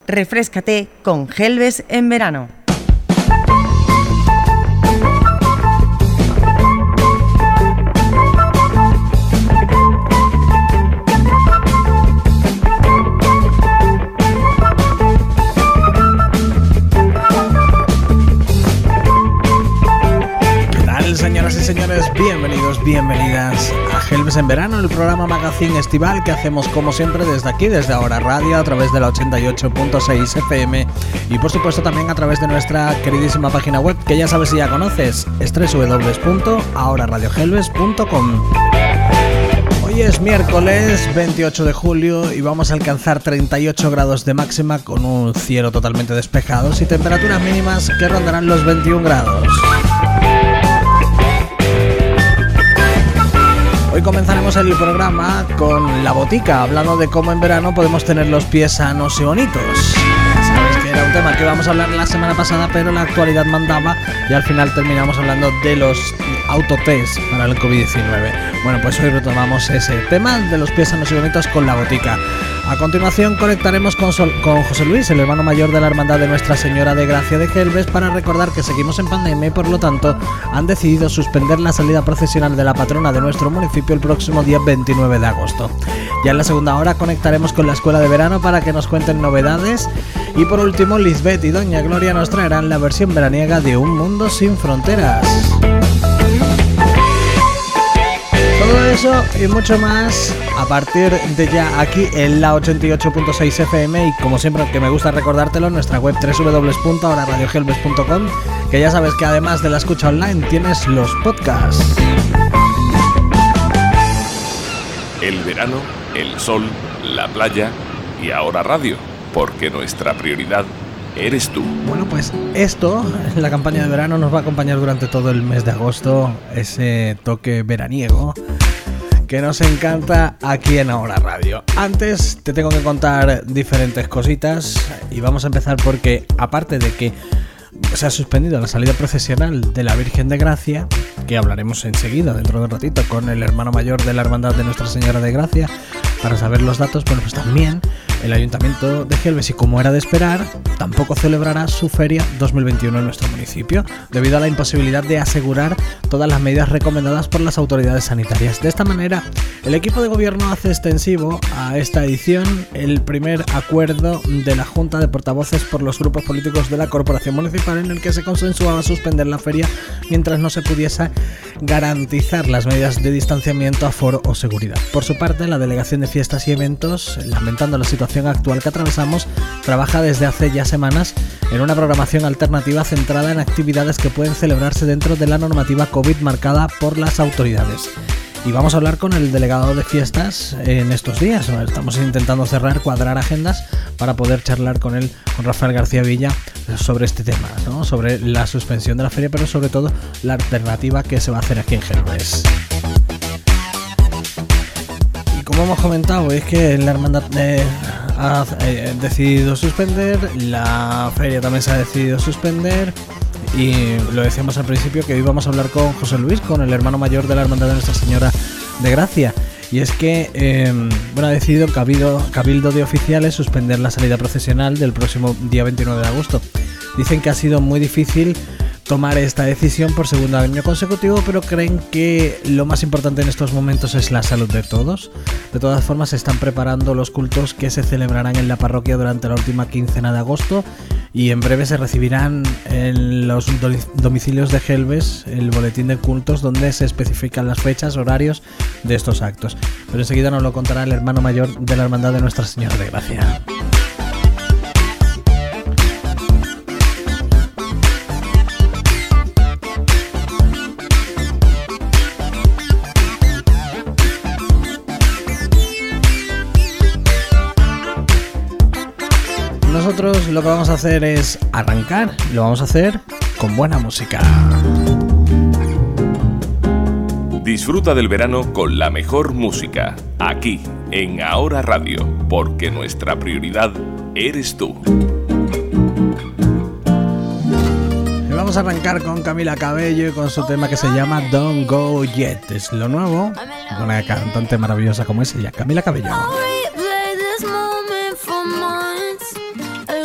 Refréscate con Gelbes en verano. Señoras y señores, bienvenidos, bienvenidas a Gelbes en verano, el programa magazine estival que hacemos como siempre desde aquí, desde Ahora Radio, a través de la 88.6 FM y por supuesto también a través de nuestra queridísima página web, que ya sabes si ya conoces, es www.ahoraradiogelbes.com. Hoy es miércoles 28 de julio y vamos a alcanzar 38 grados de máxima con un cielo totalmente despejado y temperaturas mínimas que rondarán los 21 grados. Hoy comenzaremos el programa con La Botica, hablando de cómo en verano podemos tener los pies sanos y bonitos. Sabes que era un tema que íbamos a hablar la semana pasada, pero la actualidad mandaba y al final terminamos hablando de los autotest para el COVID-19. Bueno, pues hoy retomamos ese tema de los pies sanos y bonitos con La Botica. A continuación conectaremos con José Luis, el hermano mayor de la Hermandad de Nuestra Señora de Gracia de Gelbes, para recordar que seguimos en pandemia y por lo tanto han decidido suspender la salida procesional de la patrona de nuestro municipio el próximo día 29 de agosto. Ya en la segunda hora conectaremos con la Escuela de Verano para que nos cuenten novedades y por último Lisbeth y Doña Gloria nos traerán la versión veraniega de Un Mundo Sin Fronteras. Todo eso y mucho más a partir de ya aquí en la 88.6 FM y como siempre que me gusta recordártelo en nuestra web www.ahoraradiogelbes.com, que ya sabes que además de la escucha online tienes los podcasts. El verano, el sol, la playa y ahora radio, porque nuestra prioridad eres tú. Bueno, pues esto, la campaña de verano nos va a acompañar durante todo el mes de agosto, ese toque veraniego que nos encanta aquí en Ahora Radio. Antes te tengo que contar diferentes cositas y vamos a empezar porque aparte de que se ha suspendido la salida procesional de la Virgen de Gracia, que hablaremos enseguida, dentro de un ratito, con el hermano mayor de la Hermandad de Nuestra Señora de Gracia para saber los datos, bueno, pues también el Ayuntamiento de Gelbes, y como era de esperar, tampoco celebrará su feria 2021 en nuestro municipio, debido a la imposibilidad de asegurar todas las medidas recomendadas por las autoridades sanitarias. De esta manera, el equipo de gobierno hace extensivo a esta edición el primer acuerdo de la Junta de Portavoces por los grupos políticos de la Corporación Municipal, en el que se consensuaba suspender la feria mientras no se pudiese garantizar las medidas de distanciamiento, aforo o seguridad. Por su parte, la Delegación de Fiestas y Eventos, lamentando la situación actual que atravesamos, trabaja desde hace ya semanas en una programación alternativa centrada en actividades que pueden celebrarse dentro de la normativa COVID marcada por las autoridades. Y vamos a hablar con el delegado de fiestas en estos días. Estamos intentando cuadrar agendas para poder charlar con él, con Rafael García Villa, sobre este tema, ¿no? Sobre la suspensión de la feria, pero sobre todo la alternativa que se va a hacer aquí en Gelbes. Y como hemos comentado, es que la hermandad ha decidido suspender, la feria también se ha decidido suspender. Y lo decíamos al principio que hoy vamos a hablar con José Luis, con el hermano mayor de la Hermandad de Nuestra Señora de Gracia. Y es que ha decidido Cabildo de Oficiales suspender la salida procesional del próximo día 29 de agosto. Dicen que ha sido muy difícil tomar esta decisión por segundo año consecutivo, pero creen que lo más importante en estos momentos es la salud de todos. De todas formas, se están preparando los cultos que se celebrarán en la parroquia durante la última quincena de agosto y en breve se recibirán en los domicilios de Gelbes el boletín de cultos donde se especifican las fechas, horarios de estos actos. Pero enseguida nos lo contará el hermano mayor de la Hermandad de Nuestra Señora de Gracia. Nosotros lo que vamos a hacer es arrancar, lo vamos a hacer con buena música. Disfruta del verano con la mejor música, aquí en Ahora Radio, porque nuestra prioridad eres tú. Y vamos a arrancar con Camila Cabello y con su tema que se llama Don't Go Yet. Es lo nuevo, con una cantante maravillosa como es ella, Camila Cabello.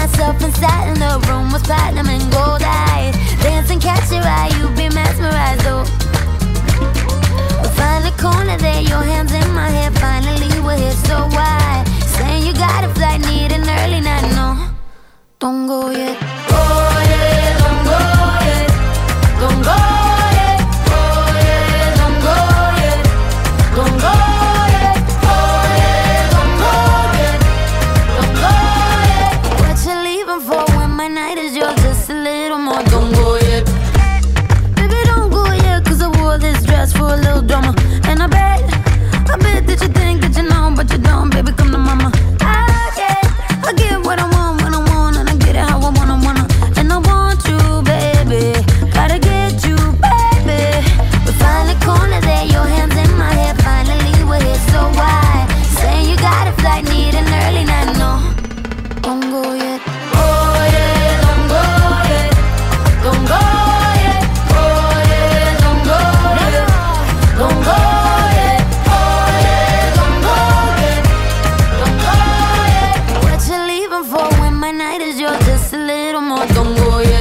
myself inside and the room was platinum and gold eyes. Dancing, catch your eye, you be mesmerized, oh. We find the corner there, your hands in my hair. Finally we're here, so why? Saying you got a flight, need an early night, no. Don't go yet. Oh yeah, don't go yet. Don't go yet. Oh yeah, don't go yet. Don't go yet. Oh yeah, don't go yet. Don't go yet. What you leaving for when my night is yours? Just a little more. Don't go yet. Baby, don't go yet, 'cause I wore this dress for a little drama. And I bet that you think that you know, but you don't. Baby, come to mama. I get what I want when I want, and I get it how I wanna. And I want you, baby. Gotta get you, baby. We find the corner there, your hands in my hair. Finally we're here, so why? Saying you got a flight, need an early night, no. Don't go yet. Oh yeah, don't go yet. Don't go yet. Oh yeah, don't go yet. Don't go yet. Oh yeah, don't go yet. Don't go yet. What you leaving for when my night is yours? Just a little more. Don't go yet.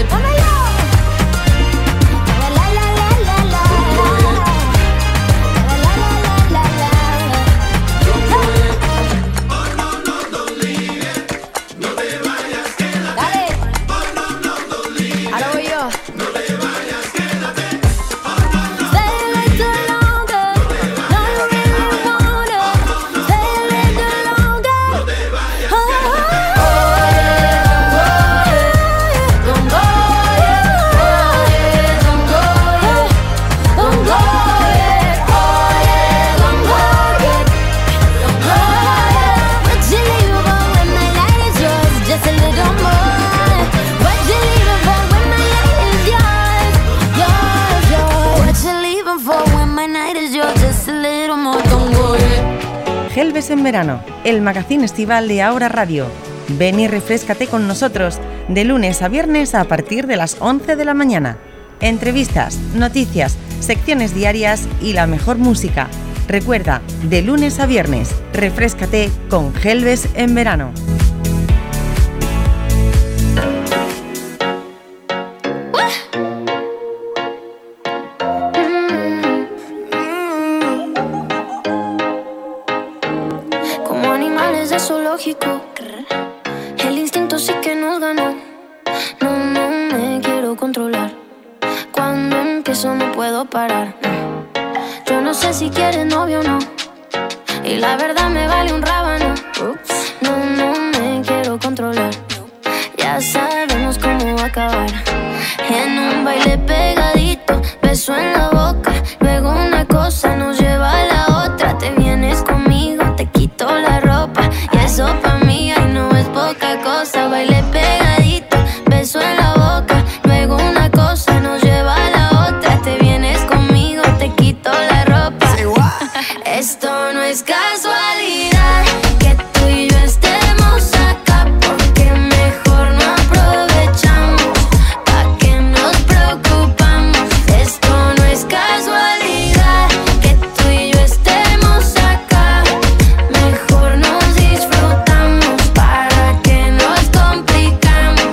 Gelbes en verano, el magazín estival de Ahora Radio. Ven y refréscate con nosotros de lunes a viernes a partir de las 11 de la mañana. Entrevistas, noticias, secciones diarias y la mejor música. Recuerda, de lunes a viernes, refréscate con Gelbes en verano. El instinto sí que nos ganó. No me quiero controlar. Cuando empiezo no puedo parar. Yo no sé si quieres novio o no, y la verdad me vale un rábano. No me quiero controlar. Ya sabemos cómo va a acabar. En un baile pegadito, beso en la boca. Luego una cosa nos lleva a la otra. Te vienes conmigo, te quito la ropa. Y eso pa' mí ay no es poca cosa. Baile pegadito, beso en la boca. Luego una cosa nos lleva a la otra. Te vienes conmigo, te quito la ropa. Esto no es casualidad que tú y yo estemos acá, porque mejor no aprovechamos. ¿Pa' qué nos preocupamos? Esto no es casualidad que tú y yo estemos acá. Mejor nos disfrutamos. ¿Para qué nos complicamos?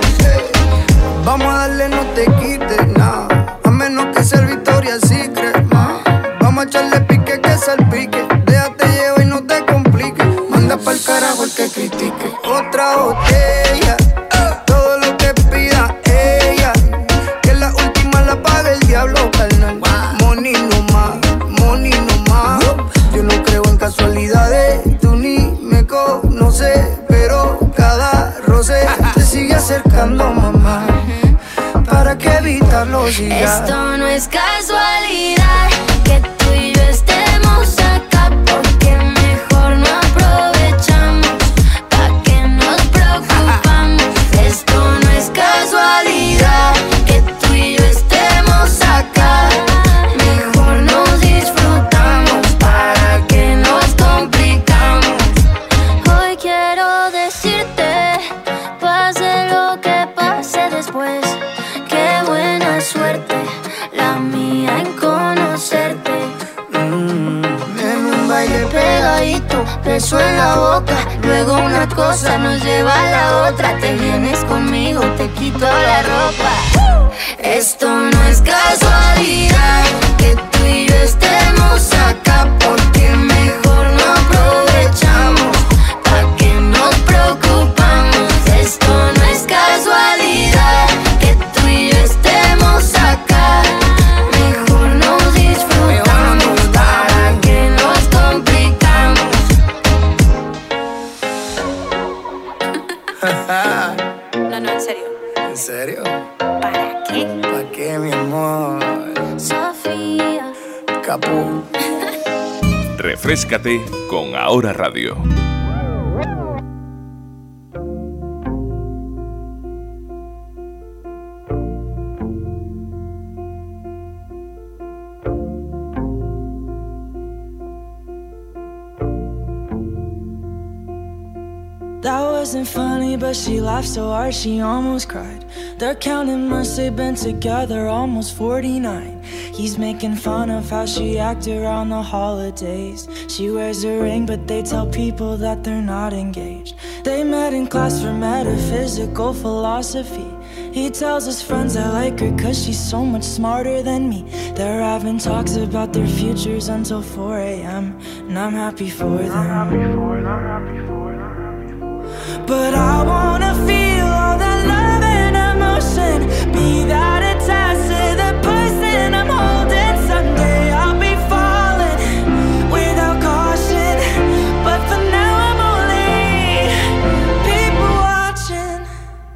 Vamos a darle, no te quites nada, a menos que sea el Victoria's Secret, ma. Vamos a echarle pique que salpique. Déjate llevar y no te compliques. Manda pa'l carajo el que critique. Otra botella, todo lo que pida ella. Que la última la paga el diablo, carnal. Money no más, money no más. Yo no creo en casualidades, tú ni me conoces, pero cada roce te sigue acercando, mamá. ¿Para qué evitarlo si ya? Esto no es casualidad que tú y yo estemos acá, porque mejor no aprovechamos. ¿Pa' qué nos preocupamos? Esto no es casualidad que tú y yo estemos acá. Mejor nos disfrutamos. ¿Para qué nos complicamos? Hoy quiero decirte, pase lo que pase después, qué buena suerte la mía en conocer. beso en la boca, luego una cosa nos lleva a la otra. Te vienes conmigo, te quito la ropa. Esto no es casualidad que tú y yo estemos acá, porque mejor no aprovechamos, pa' que nos preocupamos. Esto no es casualidad que tú y yo estemos acá, mejor nos disfrutamos, para que nos complicamos. No, en serio. ¿En serio? ¿Para qué? ¿Para qué, mi amor? Sofía. Capú. Refréscate con Ahora Radio. That wasn't funny, but she laughed so hard she almost cried. They're counting months they've been together, almost 49. He's making fun of how she acted around the holidays. She wears a ring, but they tell people that they're not engaged. They met in class for metaphysical philosophy. He tells his friends I like her cause she's so much smarter than me. They're having talks about their futures until 4 a.m. and I'm happy for them. But I wanna feel all that love and emotion, be that attached to the person I'm holding. Someday I'll be falling without caution, but for now I'm only people watching.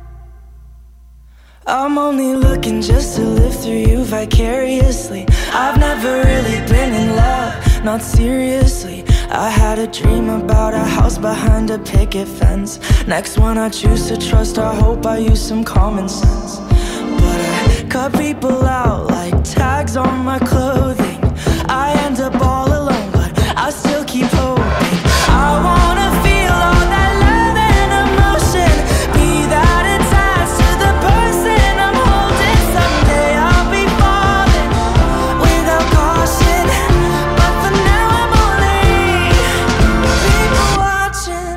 I'm only looking just to live through you vicariously. I've never really been in love, not seriously. I had a dream about a house behind a picket fence. Next one I choose to trust, I hope I use some common sense. But I cut people out like tags on my clothing. I end up all alone, but I still keep hoping. I wanna feel all that love and emotion, be that attached to the person I'm holding. Someday I'll be falling without caution, but for now I'm only people watching.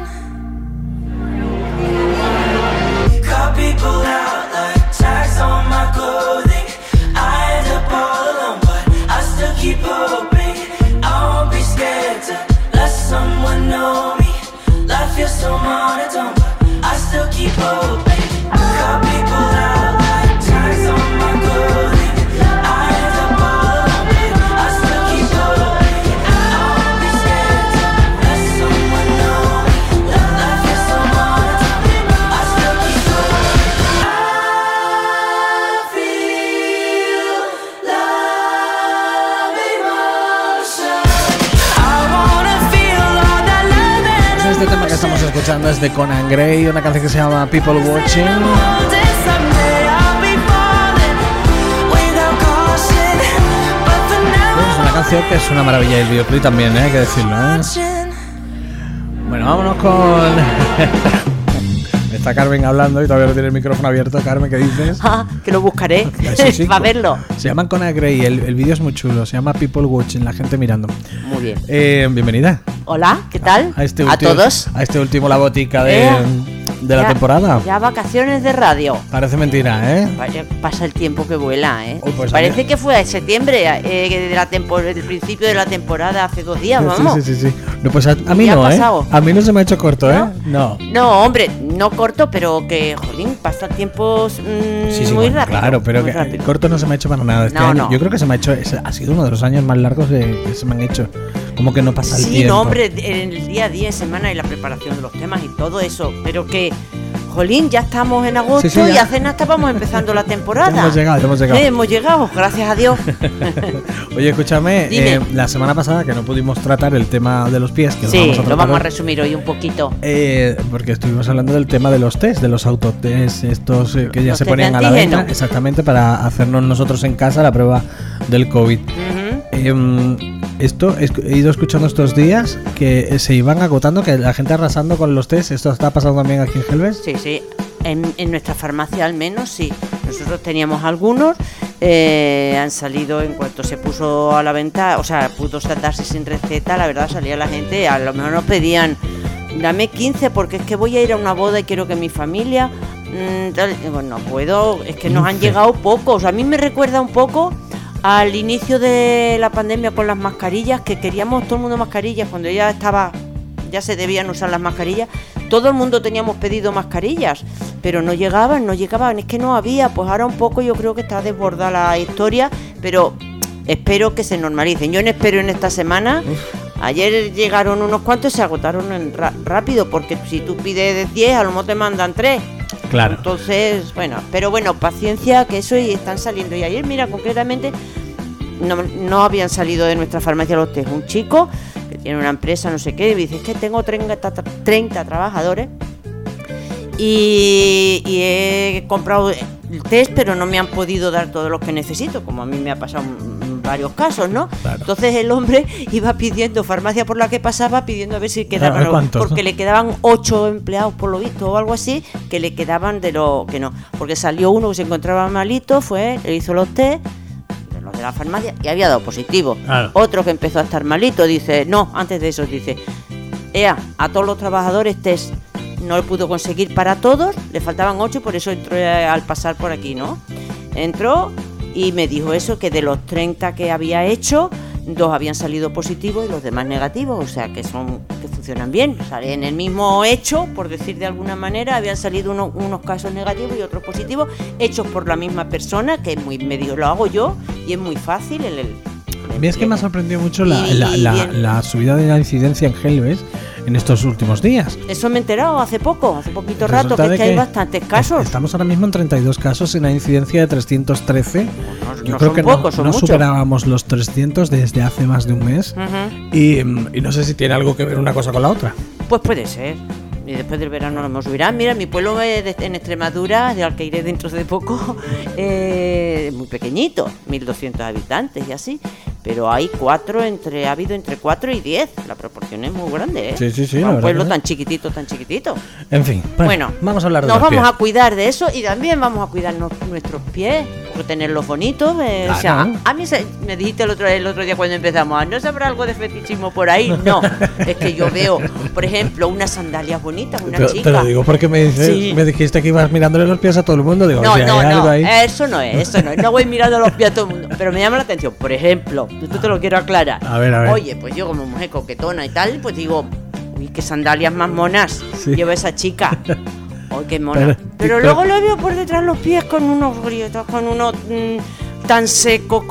Cut people out like tags on my clothing. I end up all alone, but I still keep hoping. I won't be scared to let someone know me. Life feels so monotone, but I still keep hoping. Cut people out like tags on my clothing. I end up all alone, but I still keep hoping. I won't be scared to let someone know me. Life feels so monotone, but I still keep hoping. I feel love emotion. I wanna feel all that love and Este tema que estamos escuchando es de Conan Gray, una canción que se llama People Watching. Es una canción que es una maravilla, el videoclip también, hay que decirlo, Bueno, vámonos con... Está Carmen hablando y todavía no tiene el micrófono abierto. Carmen, ¿qué dices? Que lo buscaré Sí, para verlo. Se llaman Conan Gray, el vídeo es muy chulo, se llama People Watching, la gente mirando. Muy bien. Bienvenida. Hola, ¿qué tal? A todos. A este último La Botica de la temporada. Ya vacaciones de radio. Parece mentira, Vaya, pasa el tiempo que vuela, Uy, pues Parece que fue en septiembre, del principio de la temporada, hace 2 días, vamos. Sí. No, pues a mí Ya no, ha pasado. A mí no se me ha hecho corto, ¿No? No. No, hombre, no corto, pero que, jolín, pasa el tiempo muy bueno, rápido. Claro, pero muy que rápido. corto no se me ha hecho para nada este año. Yo creo que se me ha hecho, ha sido uno de los años más largos que se me han hecho. Como que no pasa el tiempo. Sí, no, hombre, en el día a día, semana y la preparación de los temas y todo eso, pero que, jolín, ya estamos en agosto y hace nada estábamos empezando la temporada. Hemos llegado. Hemos llegado, gracias a Dios. Oye, escúchame, la semana pasada que no pudimos tratar el tema de los pies, que lo vamos a resumir hoy un poquito. Porque estuvimos hablando del tema de los test, de los autotest, estos que ya se ponían a la venta, exactamente, para hacernos nosotros en casa la prueba del COVID. Esto he ido escuchando estos días que se iban agotando, que la gente arrasando con los test. ¿Esto está pasando también aquí en Gelbes? Sí. En nuestra farmacia al menos sí. Nosotros teníamos algunos han salido en cuanto se puso a la venta, o sea, pudo darse sin receta, la verdad salía la gente, a lo mejor nos pedían, dame 15 porque es que voy a ir a una boda y quiero que mi familia, digo, no puedo, es que nos han llegado pocos. A mí me recuerda un poco al inicio de la pandemia con las mascarillas, que queríamos todo el mundo mascarillas, cuando ya se debían usar las mascarillas, todo el mundo teníamos pedido mascarillas, pero no llegaban, es que no había. Pues ahora un poco yo creo que está desbordada la historia, pero espero que se normalicen. Yo espero en esta semana. Ayer llegaron unos cuantos y se agotaron rápido, porque si tú pides 10, a lo mejor te mandan 3. Claro. Entonces, pero bueno, paciencia, que eso y están saliendo. Y ayer, mira, concretamente, no habían salido de nuestra farmacia los test. Un chico que tiene una empresa, no sé qué, y dice, es que tengo 30 trabajadores y he comprado el test, pero no me han podido dar todos los que necesito, como a mí me ha pasado en varios casos, ¿no? Claro. Entonces el hombre iba pidiendo, farmacia por la que pasaba, pidiendo a ver si quedaban, porque le quedaban 8 empleados por lo visto o algo así, que le quedaban de lo que no, porque salió uno que se encontraba malito, le hizo los test de la farmacia y había dado positivo. Claro. Otro que empezó a estar malito dice, no, antes de eso dice, a todos los trabajadores test. No lo pudo conseguir para todos, le faltaban 8 y por eso entró al pasar por aquí, ¿no? Entró y me dijo eso, que de los 30 que había hecho, 2 habían salido positivos y los demás negativos, o sea que funcionan bien. O sea, en el mismo hecho, por decir de alguna manera, habían salido unos casos negativos y otros positivos, hechos por la misma persona, que me dijo, lo hago yo y es muy fácil. A mí es que me ha sorprendido mucho la subida de la incidencia en Gelbes en estos últimos días. Eso me he enterado hace poquito rato, que es que hay bastantes casos. Estamos ahora mismo en 32 casos en la incidencia de 313. Yo creo que no superábamos los 300 desde hace más de un mes. Uh-huh. Y no sé si tiene algo que ver una cosa con la otra. Pues puede ser. Y después del verano nos subirán. Mira, mi pueblo en Extremadura, al que iré dentro de poco, muy pequeñito, 1.200 habitantes y así. Pero hay ha habido entre 4 y 10. La proporción es muy grande, ¿eh? Sí. Un pueblo tan chiquitito. En fin, bueno, vamos a hablar de nos vamos a cuidar de eso y también vamos a cuidar nuestros pies, por tenerlos bonitos. Claro. O sea, a mí me dijiste el otro día cuando empezamos, ¿no sabrá algo de fetichismo por ahí? No, es que yo veo, por ejemplo, unas sandalias bonitas, una chica. Te lo digo porque me dijiste que ibas mirándole los pies a todo el mundo. Digo, no, eso no es. No voy mirando los pies a todo el mundo. Pero me llama la atención, por ejemplo, esto te lo quiero aclarar. A ver. Oye, pues yo como mujer coquetona y tal, pues digo, uy, qué sandalias más monas lleva esa chica. Uy, qué mona. Pero luego lo veo por detrás los pies con unos grietas, con unos tan secos,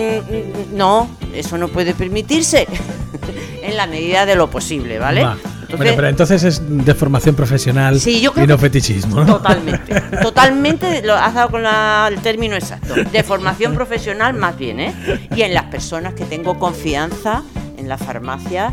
no, eso no puede permitirse. En la medida de lo posible, ¿vale? Bueno, pero entonces es deformación profesional y no fetichismo, ¿no? Totalmente lo has dado con el término exacto. Deformación profesional más bien, ¿eh? Y en las personas que tengo confianza en la farmacia,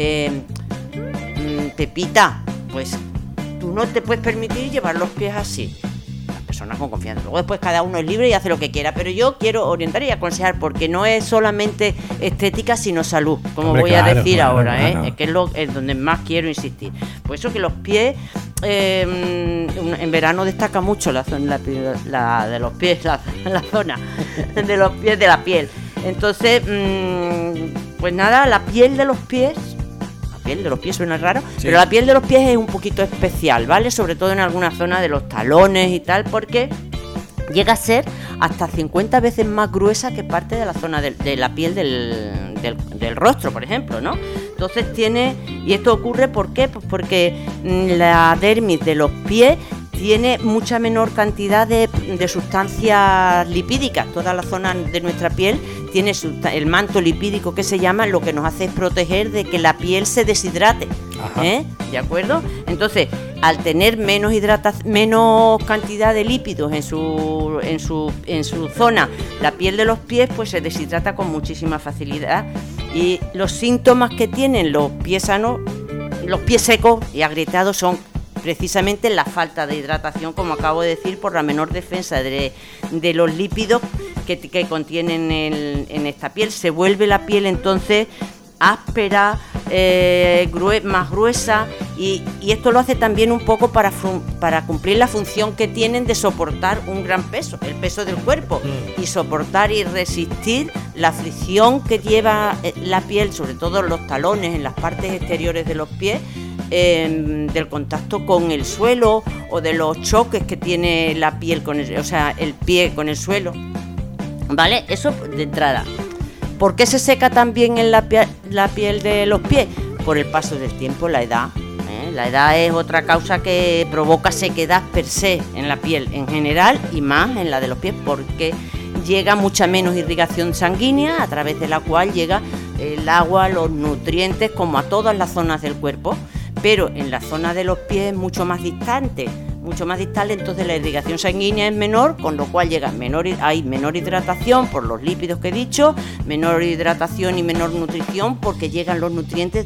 Pepita, pues tú no te puedes permitir llevar los pies así. Personas con confianza. Luego después cada uno es libre y hace lo que quiera, pero yo quiero orientar y aconsejar porque no es solamente estética sino salud, como voy a decir ahora, claro. Que es donde más quiero insistir. Por eso que los pies en verano destaca mucho la zona de los pies, la zona de los pies de la piel. Entonces, pues nada, la piel de los pies suena raro, pero la piel de los pies es un poquito especial, ¿vale? Sobre todo en alguna zona de los talones y tal, porque llega a ser hasta 50 veces más gruesa que parte de la zona de la piel del rostro, por ejemplo, ¿no? Entonces y esto ocurre, ¿por qué? Pues porque la dermis de los pies tiene mucha menor cantidad de sustancias lipídicas. Toda la zona de nuestra piel tiene el manto lipídico que se llama, lo que nos hace es proteger de que la piel se deshidrate. ¿De acuerdo? Entonces, al tener menos cantidad de lípidos en su zona, la piel de los pies pues se deshidrata con muchísima facilidad. Y los síntomas que tienen los pies sanos, los pies secos y agrietados, son precisamente la falta de hidratación, como acabo de decir, por la menor defensa de los lípidos que contienen en esta piel. Se vuelve la piel entonces áspera, más gruesa Y esto lo hace también un poco para cumplir la función que tienen de soportar un gran peso, el peso del cuerpo, y soportar y resistir la fricción que lleva la piel, sobre todo en los talones, en las partes exteriores de los pies, del contacto con el suelo o de los choques que tiene la piel el pie con el suelo, ¿vale? Eso de entrada. ¿Por qué se seca también en la piel de los pies? Por el paso del tiempo, la edad. La edad es otra causa que provoca sequedad per se en la piel en general y más en la de los pies, porque llega mucha menos irrigación sanguínea, a través de la cual llega el agua, los nutrientes, como a todas las zonas del cuerpo, pero en la zona de los pies es mucho más distante, entonces la irrigación sanguínea es menor, con lo cual hay menor hidratación por los lípidos que he dicho, menor hidratación y menor nutrición porque llegan los nutrientes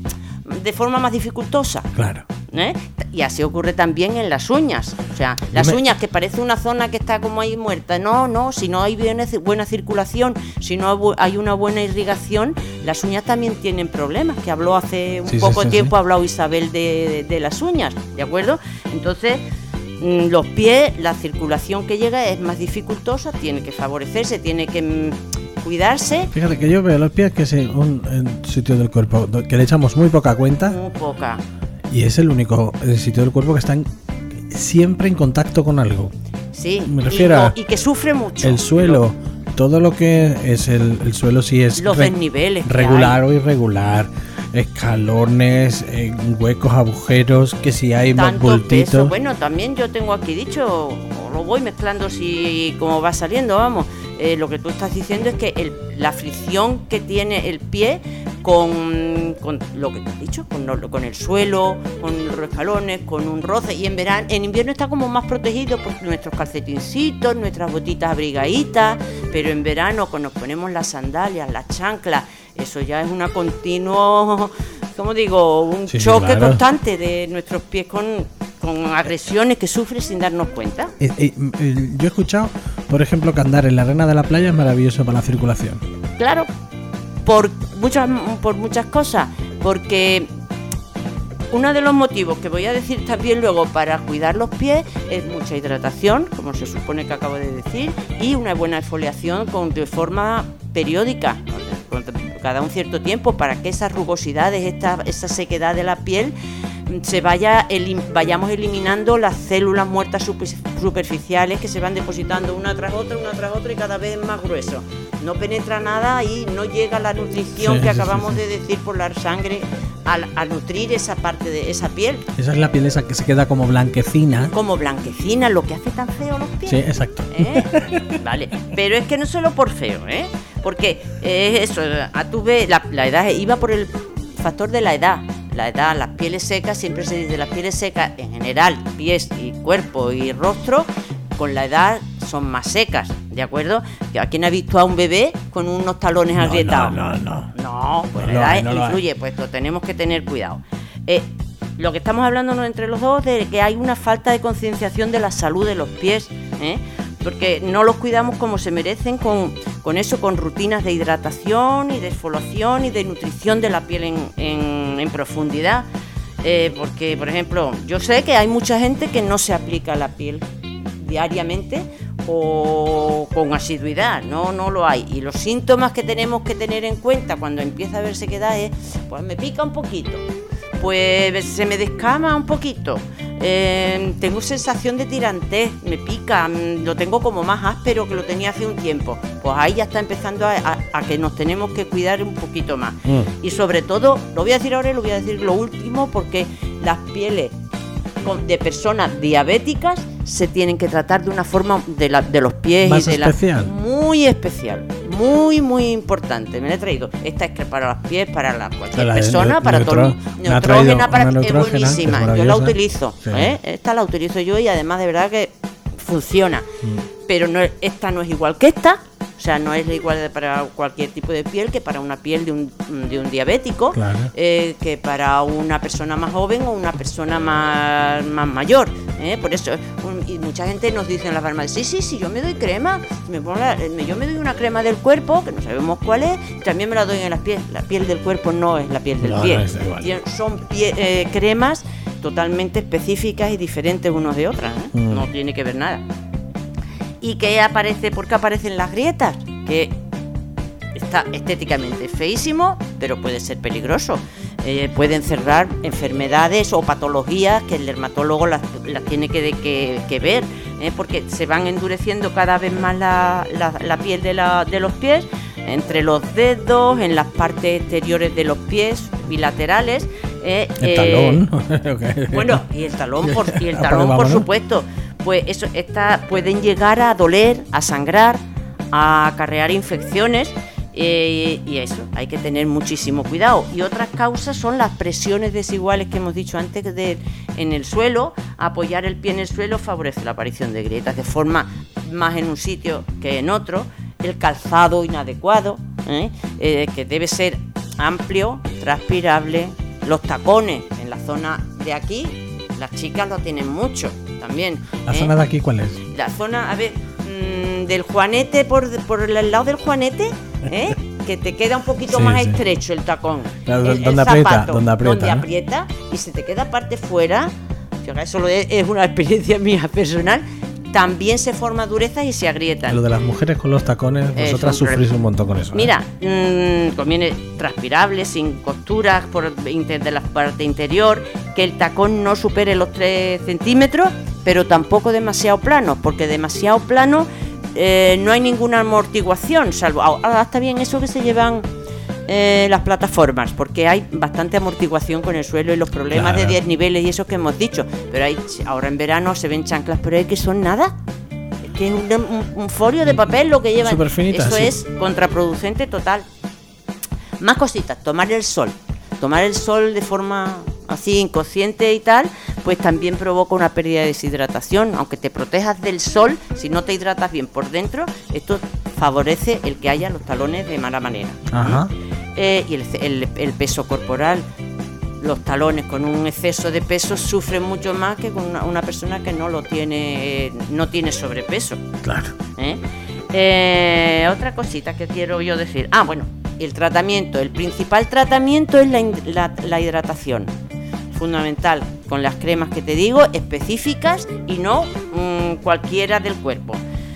de forma más dificultosa. Claro. Y así ocurre también en las uñas. O sea, las uñas, que parece una zona que está como ahí muerta. No, si no hay buena circulación, si no hay una buena irrigación, las uñas también tienen problemas, que habló hace un poco tiempo, ha hablado Isabel de las uñas, ¿de acuerdo? Entonces, los pies, la circulación que llega es más dificultosa, tiene que favorecerse, tiene que cuidarse. Fíjate que yo veo los pies que es un sitio del cuerpo que le echamos muy poca cuenta. Muy poca. Y es el único sitio del cuerpo que está siempre en contacto con algo. Sí, me refiero y que sufre mucho. El suelo, todo lo que es el suelo, sí es los desniveles regular o irregular, escalones, huecos, agujeros, que si hay bultitos. Peso. Bueno, también yo tengo aquí dicho, o lo voy mezclando si como va saliendo, vamos. Lo que tú estás diciendo es que la fricción que tiene el pie con lo que te has dicho, con el suelo, con los escalones, con un roce, y en invierno está como más protegido por nuestros calcetincitos, nuestras botitas abrigaditas, pero en verano cuando nos ponemos las sandalias, las chanclas, eso ya es una continua, como digo, un choque constante de nuestros pies con agresiones que sufre sin darnos cuenta. Yo he escuchado, por ejemplo, que andar en la arena de la playa es maravilloso para la circulación. Claro, por muchas cosas, porque uno de los motivos que voy a decir también luego para cuidar los pies es mucha hidratación, como se supone que acabo de decir, y una buena exfoliación de forma periódica, cada un cierto tiempo, para que esas rugosidades, esa sequedad de la piel vayamos eliminando las células muertas superficiales que se van depositando una tras otra y cada vez más grueso. No penetra nada y no llega la nutrición que acabamos de decir por la sangre a nutrir esa parte de esa piel. Esa es la piel esa que se queda como blanquecina. Como blanquecina, lo que hace tan feo los pies. Sí, exacto. Vale, pero es que no solo por feo, porque eso, tú ves, la edad iba por el factor de la edad. La edad, las pieles secas, siempre se dice las pieles secas en general, pies y cuerpo y rostro, con la edad son más secas, ¿de acuerdo? ¿A quién ha visto a un bebé con unos talones agrietados? No, pues la edad influye, pues lo tenemos que tener cuidado. Lo que estamos hablando entre los dos de que hay una falta de concienciación de la salud de los pies, porque no los cuidamos como se merecen con rutinas de hidratación y de exfoliación y de nutrición de la piel en profundidad. Porque, por ejemplo, yo sé que hay mucha gente que no se aplica a la piel diariamente o con asiduidad, no lo hay. Y los síntomas que tenemos que tener en cuenta cuando empieza a haber sequedad es, pues me pica un poquito, pues se me descama un poquito, tengo sensación de tirantez, me pica, lo tengo como más áspero que lo tenía hace un tiempo. Pues ahí ya está empezando a que nos tenemos que cuidar un poquito más. Y sobre todo, lo voy a decir ahora y lo voy a decir lo último, porque las pieles de personas diabéticas se tienen que tratar de una forma de los pies más y especial. Muy especial, muy importante. Me la he traído. Esta es que para los pies, para cualquier persona, para todo. Neutrógena, es buenísima. Yo la utilizo. Sí. Esta la utilizo yo y además de verdad que funciona. Pero esta no es igual que esta. O sea, no es igual para cualquier tipo de piel que para una piel de un diabético, claro. Que para una persona más joven o una persona más mayor. Por eso, y mucha gente nos dice en las farmacias, sí, yo me doy crema, yo me doy una crema del cuerpo, que no sabemos cuál es, y también me la doy en las pies. La piel del cuerpo no es la piel del pie. Son cremas totalmente específicas y diferentes unos de otras, no tiene que ver nada. ¿Y qué aparece? ¿Por qué aparecen las grietas? Que está estéticamente feísimo, pero puede ser peligroso. Puede encerrar enfermedades o patologías que el dermatólogo las tiene que ver, porque se van endureciendo cada vez más la piel de los pies, entre los dedos, en las partes exteriores de los pies bilaterales. El talón. Bueno, y el talón, por supuesto. Pues eso, pueden llegar a doler, a sangrar, a acarrear infecciones. Y eso, hay que tener muchísimo cuidado. Y otras causas son las presiones desiguales que hemos dicho antes en el suelo. Apoyar el pie en el suelo favorece la aparición de grietas de forma más en un sitio que en otro. El calzado inadecuado, que debe ser amplio, transpirable. Los tacones en la zona de aquí, las chicas lo tienen mucho también. ¿La zona de aquí cuál es? La zona, del juanete, por el lado del juanete, que te queda un poquito más estrecho el tacón. ¿Dónde aprieta? Donde aprieta y se te queda parte fuera. Eso es una experiencia mía personal. También se forma dureza y se agrietan. Lo de las mujeres con los tacones, vosotras sufrís un montón con eso. Mira, conviene transpirable, sin costuras de la parte interior, que el tacón no supere los 3 centímetros, pero tampoco demasiado plano, porque demasiado plano no hay ninguna amortiguación, salvo ahora está bien eso que se llevan las plataformas, porque hay bastante amortiguación con el suelo y los problemas de 10 niveles y eso que hemos dicho, pero ahora en verano se ven chanclas, pero es que son nada, es que es un folio de papel lo que llevan, superfinitas, eso es contraproducente total. Más cositas, tomar el sol de forma así inconsciente y tal, pues también provoca una pérdida de deshidratación. Aunque te protejas del sol, si no te hidratas bien por dentro, esto favorece el que haya los talones de mala manera. Ajá. Y el peso corporal, los talones con un exceso de peso sufren mucho más que con una persona que no tiene sobrepeso. Claro. Otra cosita que quiero yo decir. Bueno, el tratamiento, el principal tratamiento es la hidratación. Fundamental, con las cremas que te digo, específicas y no cualquiera del cuerpo.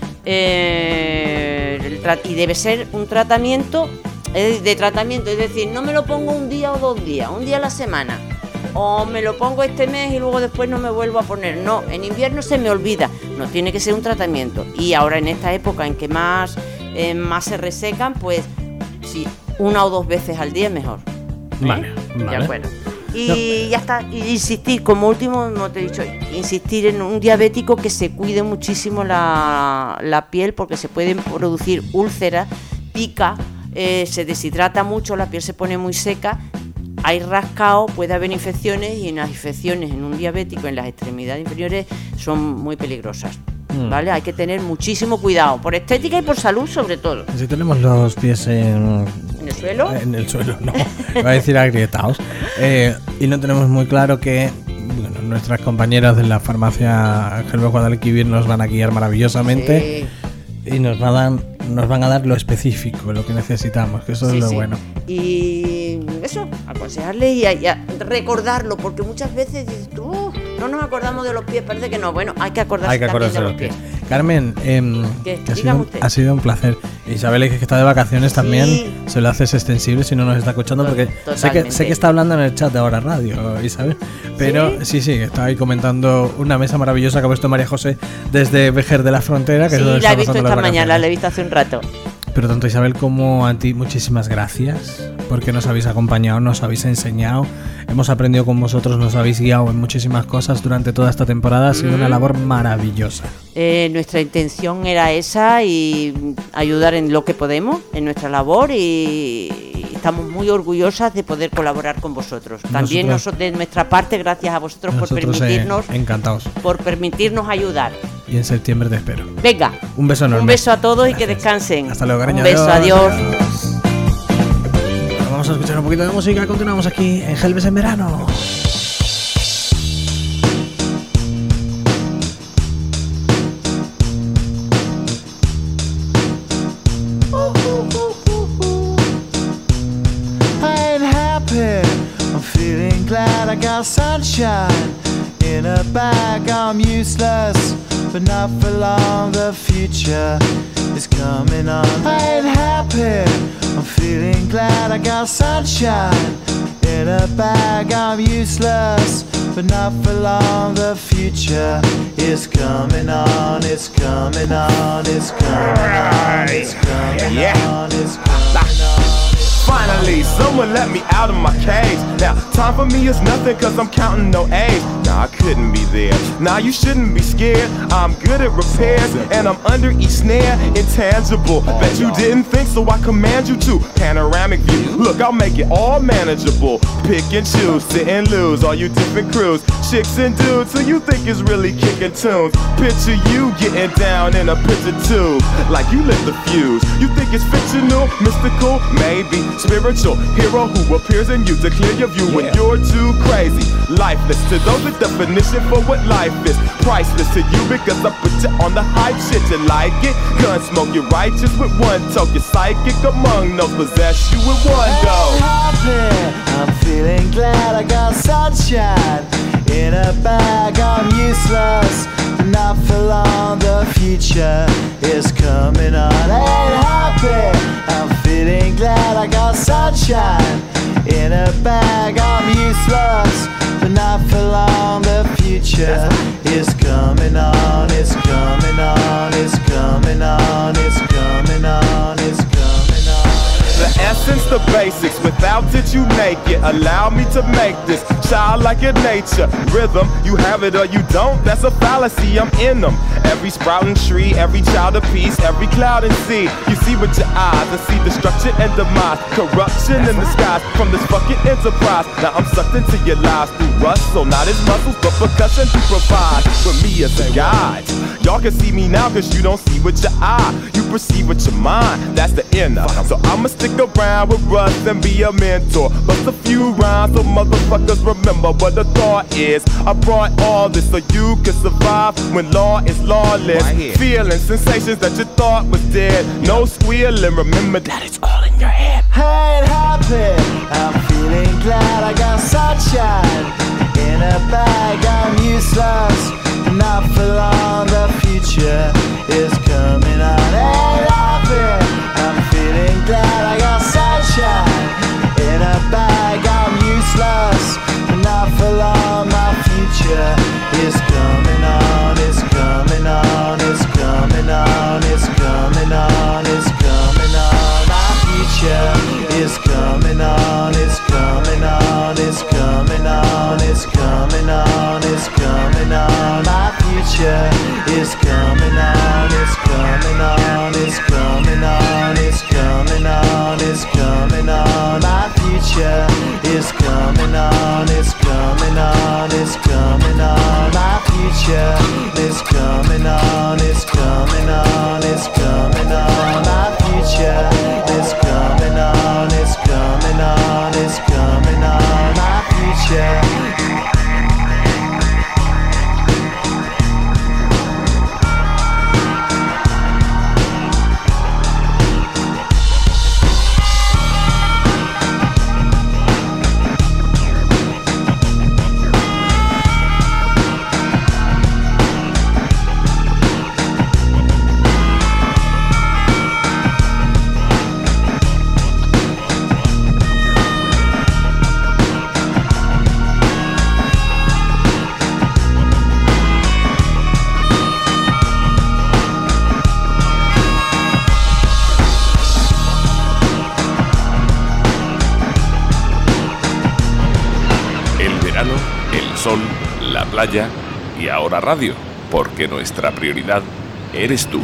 Y debe ser un tratamiento de tratamiento, es decir, no me lo pongo un día o 2 días, un día a la semana, o me lo pongo este mes y luego después no me vuelvo a poner. No, en invierno se me olvida. No, tiene que ser un tratamiento. Y ahora en esta época en que más se resecan, pues sí, 1 o 2 veces al día es mejor. Vale. De acuerdo. Y ya está, y insistir, como último, no te he dicho, insistir en un diabético que se cuide muchísimo la piel, porque se pueden producir úlceras, pica, se deshidrata mucho, la piel se pone muy seca, hay rascado, puede haber infecciones, y las infecciones en un diabético en las extremidades inferiores son muy peligrosas. ¿Vale? Hay que tener muchísimo cuidado, por estética y por salud sobre todo. Si tenemos los pies ¿en el suelo? En el suelo, no, iba a decir agrietados, y no tenemos muy claro que nuestras compañeras de la farmacia Ángel Guadalquivir nos van a guiar maravillosamente, y nos van a dar lo específico, lo que necesitamos, que eso es lo bueno. Y eso, aconsejarles y recordarlo, porque muchas veces dices tú, no nos acordamos de los pies, parece que no. Bueno, hay que acordarse también de los pies. Carmen, ha sido un placer. Isabel, que está de vacaciones también, se lo haces extensible si no nos está escuchando, porque sé que está hablando en el chat de Ahora Radio, Isabel. Pero sí, está ahí comentando una mesa maravillosa que ha puesto María José desde Vejer de la Frontera. Que sí, la he visto esta mañana, la he visto hace un rato. Pero tanto Isabel como a ti, muchísimas gracias, porque nos habéis acompañado, nos habéis enseñado, hemos aprendido con vosotros, nos habéis guiado en muchísimas cosas durante toda esta temporada. Ha sido una labor maravillosa. Nuestra intención era esa, y ayudar en lo que podemos en nuestra labor, y estamos muy orgullosas de poder colaborar con vosotros. También nosotros de nuestra parte, gracias a vosotros por permitirnos, encantados, por permitirnos ayudar. Y en septiembre te espero. Venga, un beso enorme. Un beso a todos. Gracias. Y que descansen. Hasta luego, cariño. Un beso, adiós. Vamos a escuchar un poquito de música. Continuamos aquí en Gelbes en verano. sunshine in a bag. I'm useless, but not for long. The future is coming on. I ain't happy, I'm feeling glad. I got sunshine in a bag. I'm useless, but not for long. The future is coming on. It's coming on. It's coming on. It's coming on. It's coming on. Finally, someone let me out of my cage. Now, time for me is nothing cause I'm counting no A's. Nah, I couldn't be there. Nah, you shouldn't be scared. I'm good at repairs and I'm under each snare. Intangible, bet you didn't think, so I command you to. Panoramic view, look, I'll make it all manageable. Pick and choose, sit and lose, all you different crews. Chicks and dudes who you think is really kicking tunes. Picture you getting down in a picture tube, like you lit the fuse. You think it's fictional, mystical, maybe spiritual hero who appears in you to clear your view when you're too crazy. Lifeless to those, the definition for what life is. Priceless to you because I put you on the hype shit. You like it? Gun smoke, you're righteous with one toke. You're psychic among those, possess you with one go. I'm feeling glad. I got sunshine in a bag. I'm useless, not for long. The future is coming on. Ain't happy, I'm feeling glad. I got sunshine in a bag. I'm useless, but not for long. The future is coming on. It's coming on. It's coming on. It's coming on. It's coming on. The essence, the basics, without it you make it. Allow me to make this childlike in nature. Rhythm, you have it or you don't, that's a fallacy, I'm in them. Every sprouting tree, every child of peace, every cloud and sea. You see with your eyes and see destruction and demise. Corruption in the skies from this fucking enterprise. Now I'm sucked into your lives through rust, so not as muscles but percussion to provide for me as a guide. Y'all can see me now cause you don't see with your eye. You perceive with your mind, that's the inner. So I'ma stick around with Russ and be a mentor. Bust a few rhymes so motherfuckers remember what the thought is. I brought all this so you can survive when law is lawless. Feeling sensations that you thought was dead. No squealing, remember that it's all in your head. I ain't happy, I'm feeling glad. I got sunshine in a bag. I'm useless, not for long. The future is coming on. Ain't happy, I'm feeling glad. I got sunshine in a bag. I'm useless, not for long. My future is coming on. It's coming on. It's coming on. It's coming on. It's coming on. My future is coming on. It's coming on. It's coming on. It's coming on. It's coming on. My future is coming on. It's coming on. It's coming on. It's coming on. It's coming on. My future is coming on. It's coming on. It's coming on. My future is coming on. It's coming on. It's coming on. My future is coming on. It's coming on. It's coming on. My future. sol, la playa y ahora radio, porque nuestra prioridad eres tú.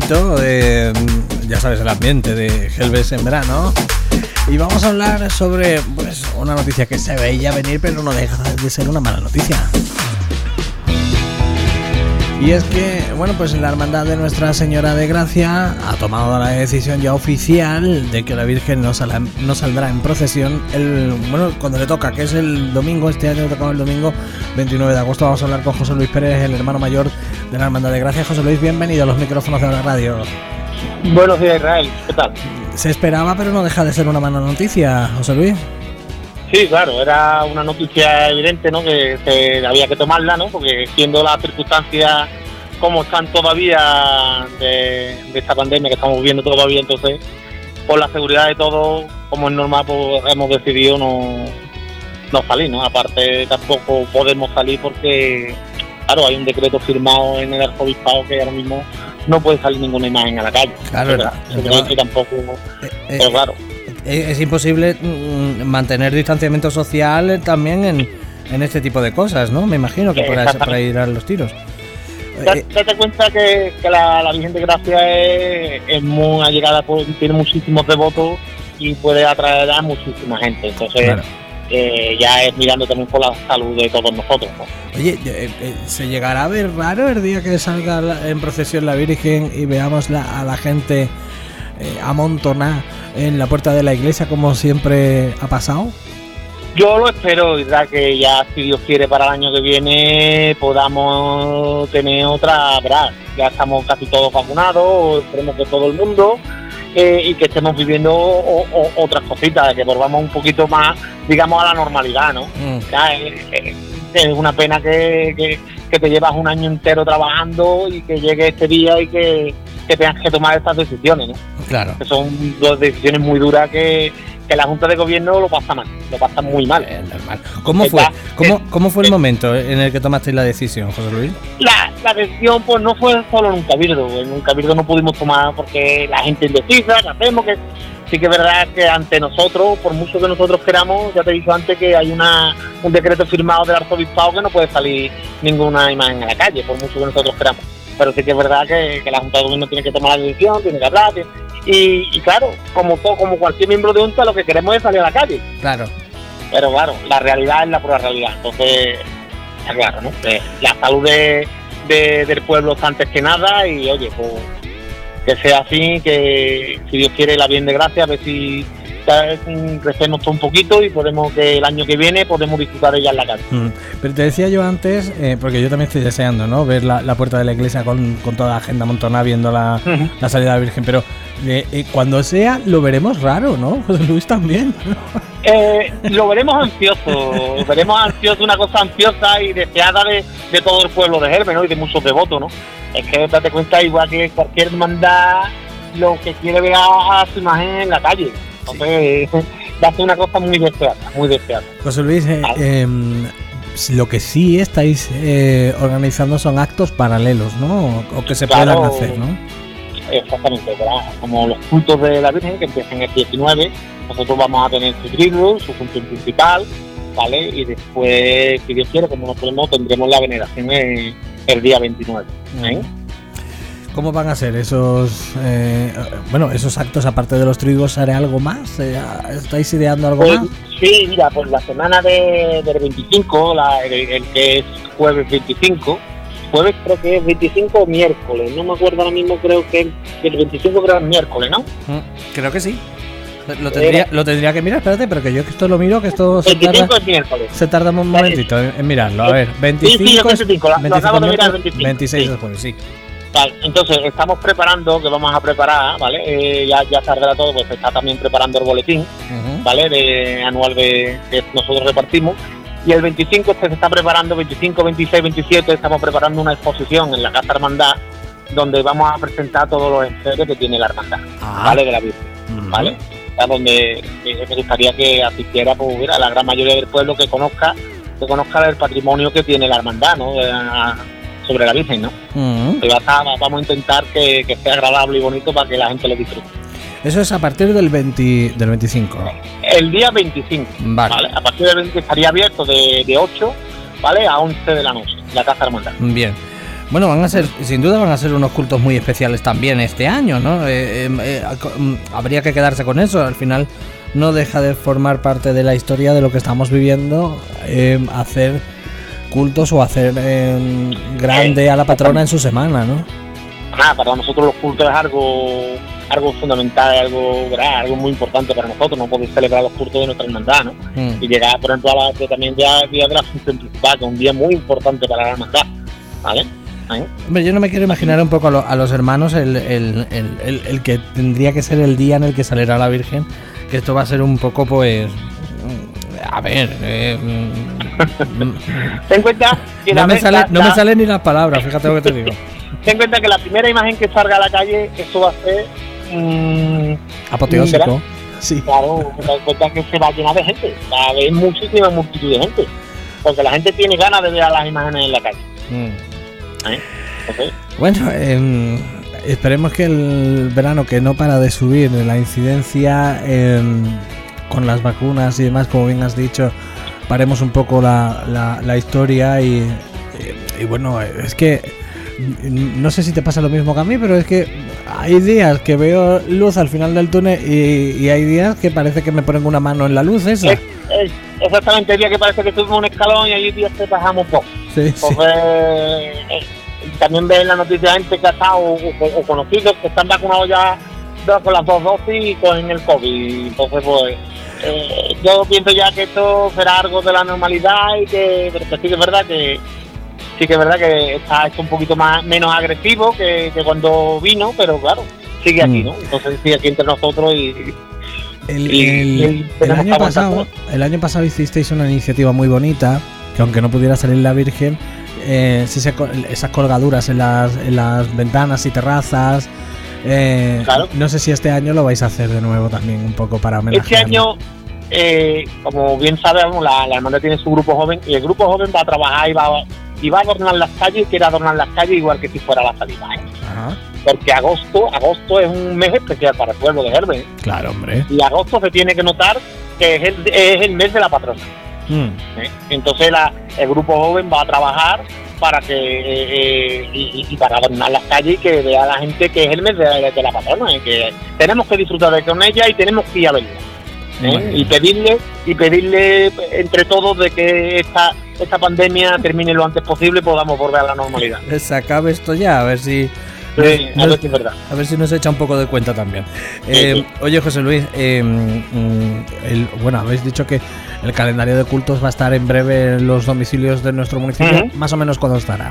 poquito, ya sabes, el ambiente de Helves en verano. Y vamos a hablar sobre pues, una noticia que se veía venir, pero no deja de ser una mala noticia. Y es que, bueno, pues la Hermandad de Nuestra Señora de Gracia ha tomado la decisión ya oficial de que la Virgen no saldrá en procesión cuando le toca, que es el domingo. Este año le tocaba el domingo 29 de agosto. Vamos a hablar con José Luis Pérez, el hermano mayor de la Hermandad de Gracia. José Luis, bienvenido a los micrófonos de la radio. Buenos días, Israel. ¿Qué tal? Se esperaba, pero no deja de ser una mala noticia, José Luis. Sí, claro, era una noticia evidente, ¿no? Que había que tomarla, ¿no? Porque siendo las circunstancias como están todavía de esta pandemia que estamos viviendo todavía, entonces, por la seguridad de todos, como es normal, pues hemos decidido no salir, ¿no? Aparte, tampoco podemos salir porque, claro, hay un decreto firmado en el arzobispado que ahora mismo no puede salir ninguna imagen a la calle. Claro, tampoco, pero claro. Es imposible mantener distanciamiento social también en este tipo de cosas, ¿no? Me imagino que para ir a los tiros. Date cuenta que la Virgen de Gracia es muy allegada, tiene muchísimos devotos y puede atraer a muchísima gente. Entonces, claro, ya es mirando también por la salud de todos nosotros, ¿no? Oye, ¿se llegará a ver raro el día que salga en procesión la Virgen y veamos a la gente amontonada en la puerta de la iglesia como siempre ha pasado? Yo lo espero, ¿verdad? Que ya, si Dios quiere, para el año que viene podamos tener otra, ¿verdad? Ya estamos casi todos vacunados, esperemos que todo el mundo, y que estemos viviendo otras cositas, que volvamos un poquito más, digamos, a la normalidad, ¿no? Es una pena que te llevas un año entero trabajando y que llegue este día y que tengas que tomar estas decisiones, ¿no? Claro. Que son dos decisiones muy duras que la Junta de Gobierno lo pasa mal, lo pasa muy mal. Es normal. ¿Cómo fue el momento en el que tomasteis la decisión, José Luis? La decisión pues no fue solo en un cabildo. En un cabildo no pudimos tomar porque la gente indecisa, ¿qué hacemos? Que sí que es verdad que ante nosotros, por mucho que nosotros queramos, ya te he dicho antes que hay un decreto firmado del arzobispado que no puede salir ninguna imagen a la calle, por mucho que nosotros queramos. Pero sí que es verdad que la Junta de Gobierno tiene que tomar la decisión, tiene que hablar, y claro, como cualquier miembro de Junta, lo que queremos es salir a la calle. Claro. Pero claro, la realidad es la pura realidad. Entonces, está claro, ¿no? La salud del pueblo está antes que nada, y oye, pues que sea así, que si Dios quiere, la Virgen de Gracia, a ver si crecernos todo un poquito y podemos que el año que viene podemos disfrutar de ella en la calle. Pero te decía yo antes, porque yo también estoy deseando, ¿no? Ver la puerta de la iglesia con toda la agenda amontonada viendo la salida de la Virgen, pero cuando sea lo veremos raro, ¿no? José Luis también. Lo veremos ansioso, una cosa ansiosa y deseada de todo el pueblo de Hermes, ¿no? Y de muchos devotos, ¿no? Es que date cuenta, igual que cualquier hermandad, lo que quiere ver a su imagen en la calle. Entonces, va a ser una cosa muy deseada, muy deseada. José Luis, lo que sí estáis organizando son actos paralelos, ¿no? O que se puedan hacer, ¿no? Exactamente, ¿verdad? Como los cultos de la Virgen, que empiezan el 19, nosotros vamos a tener su triduo, su función principal, ¿vale? Y después, si Dios quiere, como nosotros tendremos la veneración el día 29. ¿Cómo van a ser esos actos, aparte de los triduos? ¿Haré algo más? ¿Estáis ideando algo más? Sí, mira, pues la semana del 25, el que es jueves 25, jueves creo que es 25 o miércoles, no me acuerdo ahora mismo, creo que el 25 creo que es miércoles, ¿no? Creo que sí. Lo tendría que mirar, espérate, pero que yo que esto lo miro, que esto se tarda un momentito en mirarlo. A ver, 25 sí, 25, lo acabo de mirar, 25. 26 después, sí. Vale, entonces estamos preparando, que vamos a preparar, ¿vale? Ya saldrá todo, pues se está también preparando el boletín, ¿vale? Anual que nosotros repartimos. Y el 25 se está preparando, 25, 26, 27, estamos preparando una exposición en la Casa Hermandad, donde vamos a presentar todos los enseres que tiene la hermandad, ¿vale? De la Virgen, ¿vale? Donde me gustaría que asistiera, pues, mira, la gran mayoría del pueblo que conozca el patrimonio que tiene la hermandad, ¿no? Sobre la Virgen, ¿no? Vamos a intentar que sea agradable y bonito para que la gente lo disfrute. Eso es a partir del 25. El día 25, ¿vale? A partir del 20 estaría abierto de 8, ¿vale? A 11 de la noche, la Casa Hermandad. Bien. Bueno, sin duda van a ser unos cultos muy especiales también este año, ¿no? Habría que quedarse con eso. Al final no deja de formar parte de la historia de lo que estamos viviendo, hacer cultos o hacer grande a la patrona en su semana, ¿no? Para nosotros los cultos es algo fundamental, algo muy importante para nosotros, no poder celebrar los cultos de nuestra hermandad, ¿no? Y llegar, por ejemplo, también ya día de la función principal, que es un día muy importante para la hermandad, ¿vale? Hombre, yo no me quiero imaginar un poco a los hermanos el que tendría que ser el día en el que saliera la Virgen, que esto va a ser un poco, pues, a ver, ten cuenta que no me salen ni las palabras, fíjate lo que te digo. Ten en cuenta que la primera imagen que salga a la calle, eso va a ser apoteósico. Sí. Claro, ten en cuenta que se va a llenar de gente, va a haber muchísima multitud de gente, porque la gente tiene ganas de ver a las imágenes en la calle. Okay. Bueno, esperemos que el verano, que no para de subir la incidencia con las vacunas y demás, como bien has dicho, paremos un poco la historia y bueno, es que no sé si te pasa lo mismo que a mí, pero es que hay días que veo luz al final del túnel y hay días que parece que me ponen una mano en la luz esa. Exactamente, hay días que parece que subimos un escalón y hay días que bajamos un poco. Sí, también ves en la noticia gente que ha estado o conocidos que están vacunados ya con las 2 dosis y con el COVID. Entonces, pues, yo pienso ya que esto será algo de la normalidad y pero que sí que es verdad que está esto un poquito menos agresivo que cuando vino, pero claro, sigue aquí, ¿no? Entonces sigue aquí entre nosotros el año pasado hicisteis una iniciativa muy bonita, que aunque no pudiera salir la Virgen, esas colgaduras en las ventanas y terrazas, claro. No sé si este año lo vais a hacer de nuevo también, un poco para homenajear. Este año, como bien sabemos, la hermandad tiene su grupo joven, y el grupo joven va a trabajar y va a adornar las calles, quiere adornar las calles igual que si fuera la salida, Ajá. Porque agosto es un mes especial para el pueblo de Gerbe. Claro, hombre. Y agosto se tiene que notar que es el mes de la patrona. Entonces el grupo joven va a trabajar para que y para adornar las calles y que vea a la gente que es el mes de la patrona, que tenemos que disfrutar con ella y tenemos que ir a verla. Y pedirle entre todos de que esta pandemia termine lo antes posible y podamos volver a la normalidad. Se acabe esto ya, a ver si... a ver si es verdad. A ver si nos echa un poco de cuenta también. Oye, José Luis, bueno, habéis dicho que el calendario de cultos va a estar en breve en los domicilios de nuestro municipio. ¿Más o menos cuándo estará?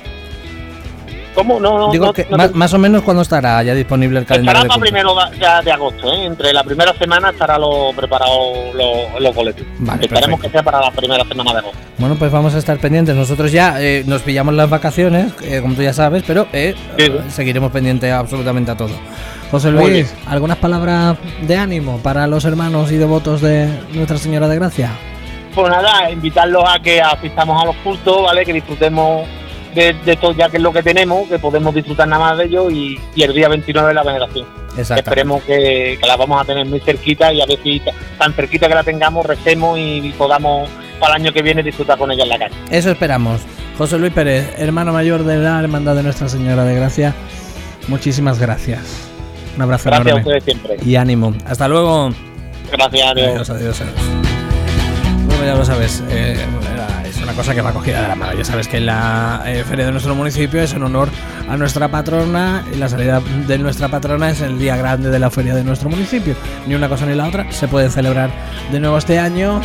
¿Cómo? Digo que más o menos cuándo estará ya disponible el calendario. Estará para primero de agosto, entre la primera semana estará preparado los boletos. Vale, esperemos que sea para la primera semana de agosto. Bueno, pues vamos a estar pendientes. Nosotros ya nos pillamos las vacaciones, como tú ya sabes, pero seguiremos pendientes absolutamente a todo. José Luis, ¿algunas palabras de ánimo para los hermanos y devotos de Nuestra Señora de Gracia? Pues nada, invitarlos a que asistamos a los cultos, ¿vale? Que disfrutemos de esto, ya que es lo que tenemos, que podemos disfrutar nada más de ello, y el día 29 de la veneración. Esperemos que la vamos a tener muy cerquita, y a ver si tan cerquita que la tengamos, recemos y podamos para el año que viene disfrutar con ella en la calle. Eso esperamos. José Luis Pérez, hermano mayor de la Hermandad de Nuestra Señora de Gracia, muchísimas gracias. Un abrazo enorme. Gracias a ustedes siempre. Y ánimo. Hasta luego. Gracias, adiós. Adiós. Bueno, ya lo sabes, es una cosa que va cogida de la mano. Ya sabes que la feria de nuestro municipio es en honor a nuestra patrona, y la salida de nuestra patrona es el día grande de la feria de nuestro municipio. Ni una cosa ni la otra se puede celebrar de nuevo este año.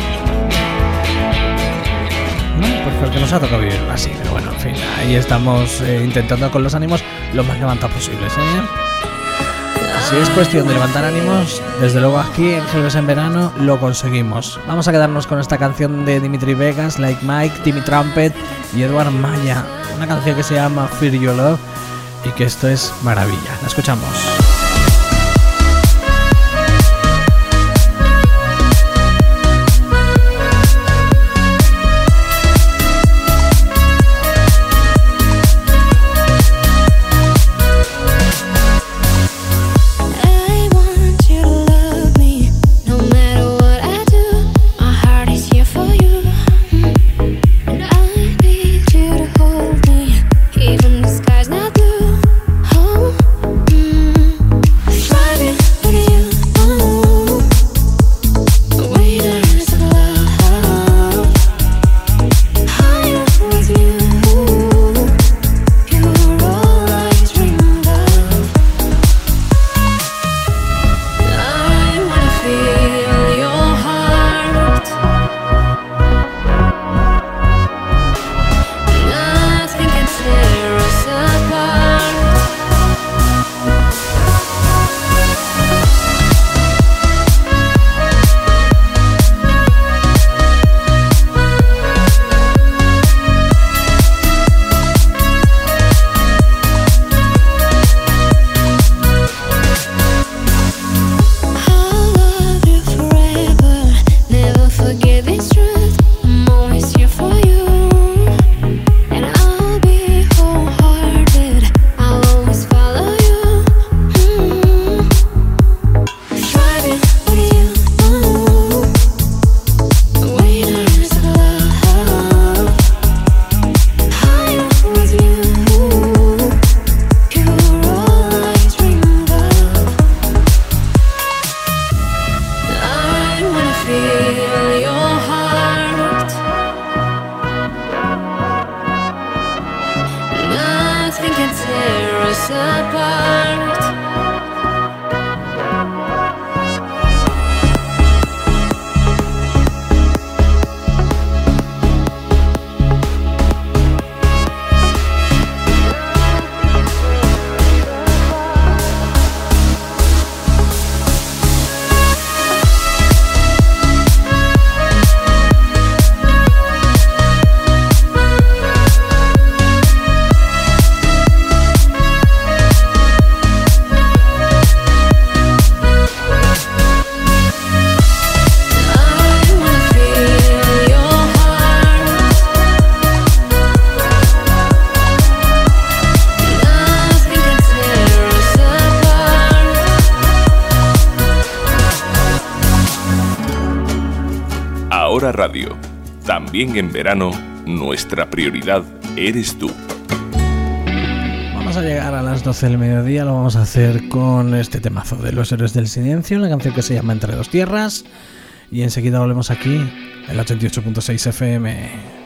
Pues porque nos ha tocado vivir así, pero bueno, en fin, ahí estamos intentando con los ánimos lo más levantados posibles, Si es cuestión de levantar ánimos, desde luego aquí en Gelbes en Verano lo conseguimos. Vamos a quedarnos con esta canción de Dimitri Vegas, Like Mike, Timmy Trumpet y Eduard Maya. Una canción que se llama Fear Your Love y que esto es maravilla. La escuchamos. Even Ahora Radio. También en verano, nuestra prioridad eres tú. Vamos a llegar a las 12 del mediodía, lo vamos a hacer con este temazo de Los Héroes del Silencio, una canción que se llama Entre dos tierras, y enseguida volvemos aquí, en el 88.6 FM.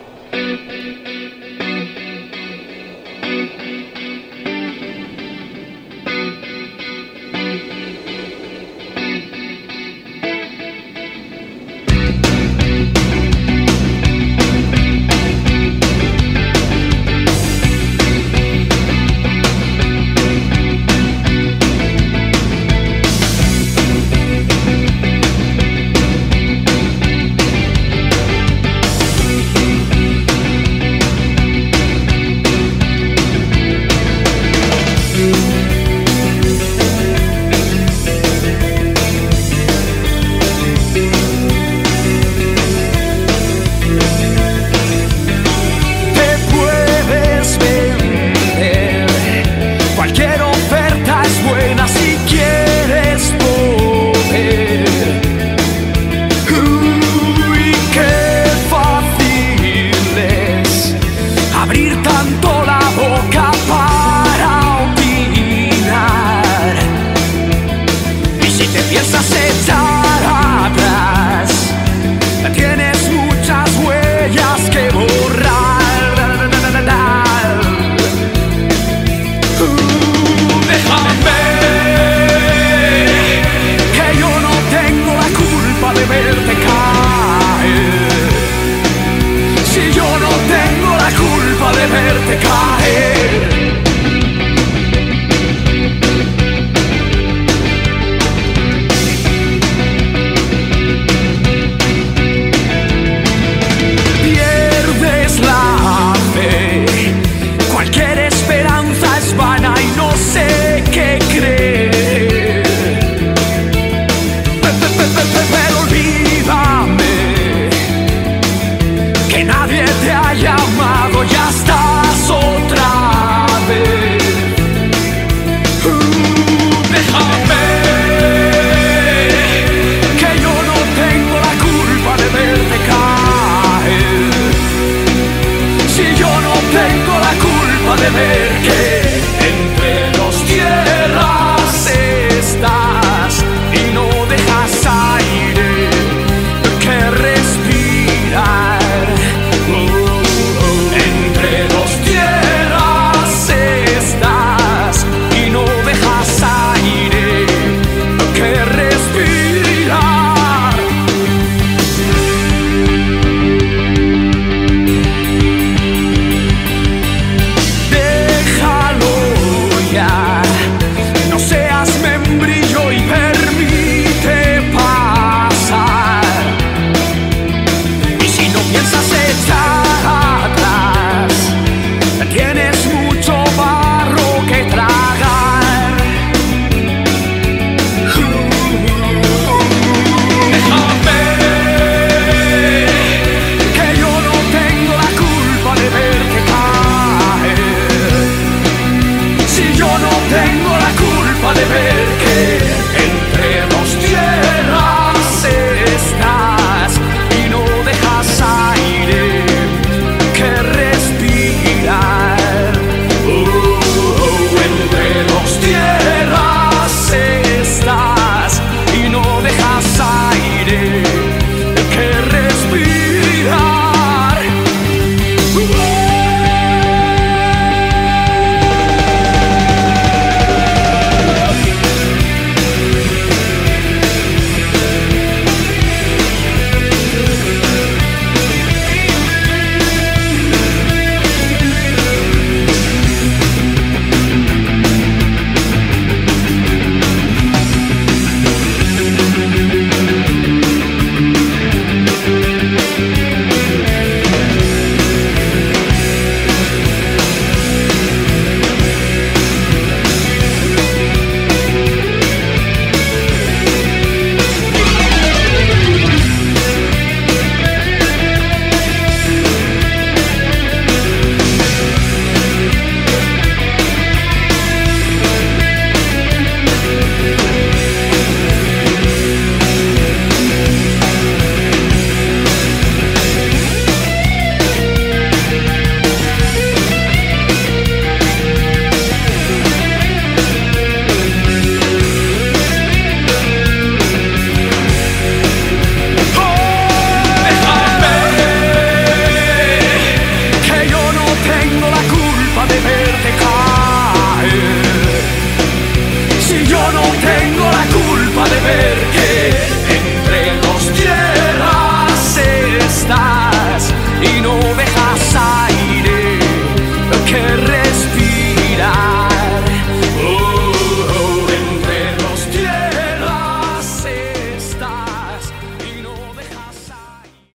Piensas echar